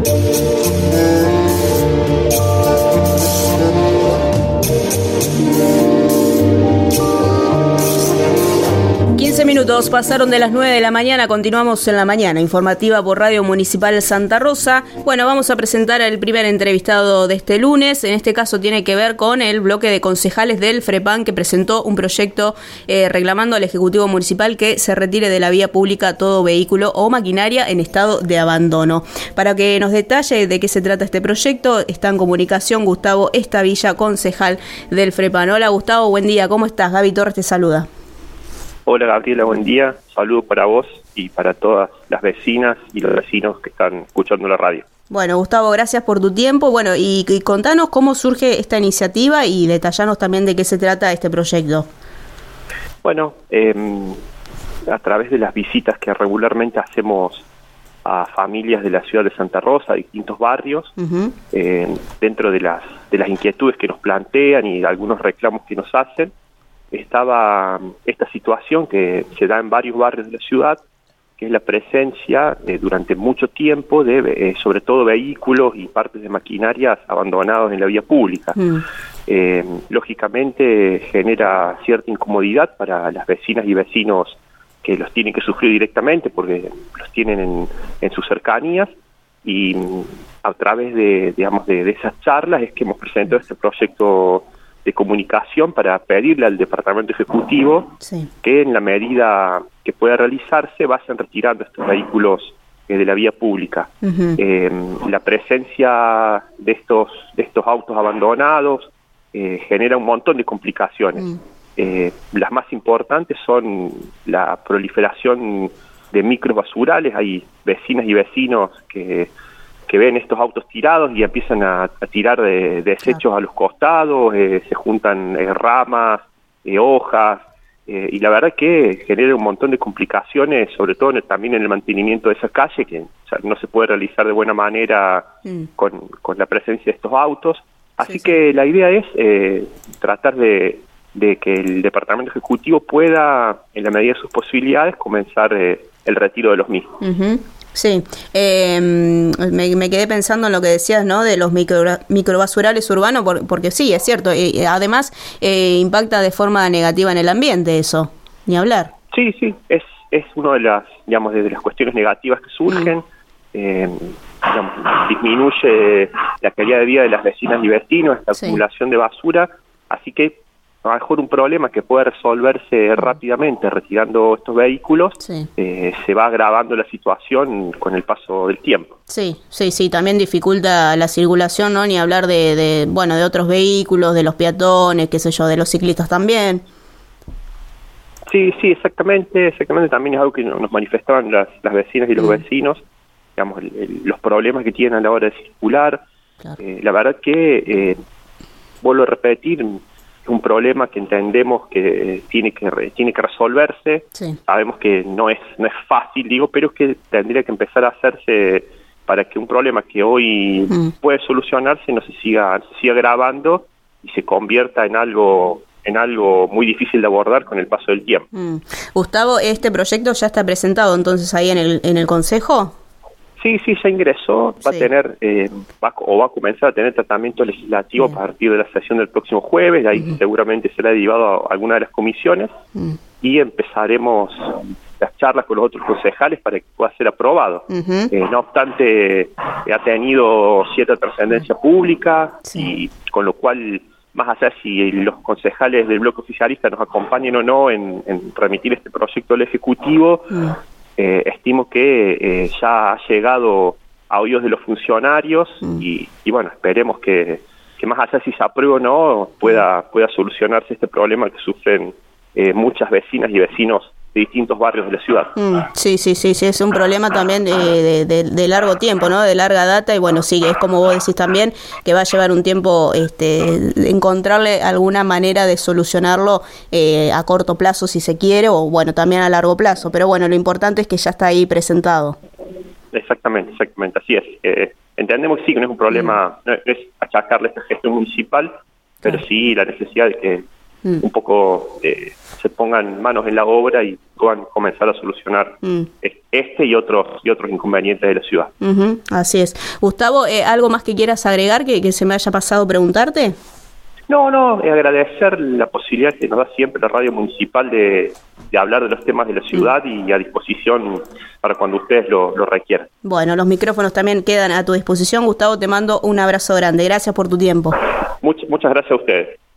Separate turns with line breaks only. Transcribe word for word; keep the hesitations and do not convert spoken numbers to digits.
quince minutos pasaron de las nueve de la mañana, continuamos en la mañana informativa por Radio Municipal Santa Rosa. Bueno, vamos a presentar al primer entrevistado de este lunes. En este caso tiene que ver con el bloque de concejales del FREPAN, que presentó un proyecto eh, reclamando al Ejecutivo Municipal que se retire de la vía pública todo vehículo o maquinaria en estado de abandono. Para que nos detalle de qué se trata este proyecto, está en comunicación Gustavo Estavilla, concejal del FREPAN. Hola Gustavo, buen día, ¿cómo estás? Gaby Torres te saluda.
Hola Gabriela, buen día. Saludos para vos y para todas las vecinas y los vecinos que están escuchando la radio.
Bueno, Gustavo, gracias por tu tiempo. Bueno, y, y contanos cómo surge esta iniciativa y detallanos también de qué se trata este proyecto.
Bueno, eh, a través de las visitas que regularmente hacemos a familias de la ciudad de Santa Rosa, a distintos barrios, uh-huh. eh, dentro de las, de las inquietudes que nos plantean y algunos reclamos que nos hacen, estaba esta situación que se da en varios barrios de la ciudad, que es la presencia eh, durante mucho tiempo de eh, sobre todo vehículos y partes de maquinarias abandonados en la vía pública. Mm. Eh, lógicamente genera cierta incomodidad para las vecinas y vecinos que los tienen que sufrir directamente porque los tienen en, en sus cercanías, y a través de, digamos, de, de esas charlas es que hemos presentado este proyecto de comunicación para pedirle al Departamento Ejecutivo sí. que en la medida que pueda realizarse vayan retirando estos vehículos eh, de la vía pública. Uh-huh. Eh, la presencia de estos de estos autos abandonados eh, genera un montón de complicaciones. Uh-huh. Eh, las más importantes son la proliferación de microbasurales. Hay vecinas y vecinos que que ven estos autos tirados y empiezan a, a tirar de, de desechos claro. a los costados, eh, se juntan eh, ramas, eh, hojas, eh, y la verdad que genera un montón de complicaciones, sobre todo en el, también en el mantenimiento de esa calle, que o sea, no se puede realizar de buena manera mm. con, con la presencia de estos autos. Así sí, que sí. la idea es eh, tratar de, de que el Departamento Ejecutivo pueda, en la medida de sus posibilidades, comenzar eh, el retiro de los mismos.
Uh-huh. Sí, eh, me, me quedé pensando en lo que decías, ¿no? De los micro, microbasurales urbanos, por, porque sí, es cierto. Y además eh, impacta de forma negativa en el ambiente eso, ni hablar.
Sí, sí, es es una de las, digamos, de las cuestiones negativas que surgen. Mm. Eh, digamos, disminuye la calidad de vida de las vecinas y vecinos, esta sí. acumulación de basura, así que a lo mejor un problema que puede resolverse rápidamente retirando estos vehículos, sí. eh, se va agravando la situación con el paso del tiempo.
Sí, sí, sí, también dificulta la circulación, ¿no? Ni hablar de, de, bueno, de otros vehículos, de los peatones, qué sé yo, de los ciclistas también.
Sí, sí, exactamente, exactamente, también es algo que nos manifestaban las, las vecinas y los mm. vecinos, digamos, el, el, los problemas que tienen a la hora de circular. Claro. Eh, la verdad que, eh, vuelvo a repetir, un problema que entendemos que tiene que re, tiene que resolverse. Sí. Sabemos que no es no es fácil, digo, pero es que tendría que empezar a hacerse para que un problema que hoy mm. puede solucionarse no se siga se siga agravando y se convierta en algo en algo muy difícil de abordar con el paso del tiempo.
Mm. Gustavo, ¿este proyecto ya está presentado entonces ahí en el en el Consejo?
Sí, sí, ya ingresó, va sí. a tener, eh, va, o va a comenzar a tener tratamiento legislativo Bien. a partir de la sesión del próximo jueves, de ahí uh-huh. seguramente será derivado a alguna de las comisiones, uh-huh. y empezaremos las charlas con los otros concejales para que pueda ser aprobado. Uh-huh. Eh, no obstante, eh, ha tenido cierta trascendencia pública, sí. y con lo cual, más allá si los concejales del bloque oficialista nos acompañen o no en, en remitir este proyecto al Ejecutivo, uh-huh. Eh, estimo que eh, ya ha llegado a oídos de los funcionarios mm. y, y bueno, esperemos que, que más allá si se aprueba o no, pueda, pueda solucionarse este problema que sufren eh, muchas vecinas y vecinos de distintos barrios de la ciudad.
Mm, sí, sí, sí, sí, es un problema también eh, de, de, de largo tiempo, ¿no? De larga data, y bueno, sí, es como vos decís también, que va a llevar un tiempo este, encontrarle alguna manera de solucionarlo eh, a corto plazo si se quiere, o bueno, también a largo plazo, pero bueno, lo importante es que ya está ahí presentado.
Exactamente, exactamente, así es. Eh, entendemos que sí, que no es un problema, mm. no es achacarle esta gestión municipal, pero claro. sí la necesidad de que mm. un poco eh, se pongan manos en la obra y puedan comenzar a solucionar mm. este y otros y otros inconvenientes de la ciudad.
Uh-huh, así es. Gustavo, eh, ¿algo más que quieras agregar que, que se me haya pasado preguntarte?
No, no, eh, agradecer la posibilidad que nos da siempre la radio municipal de, de hablar de los temas de la ciudad mm. y a disposición para cuando ustedes lo, lo requieran.
Bueno, los micrófonos también quedan a tu disposición. Gustavo, te mando un abrazo grande. Gracias por tu tiempo.
Much, muchas gracias a ustedes.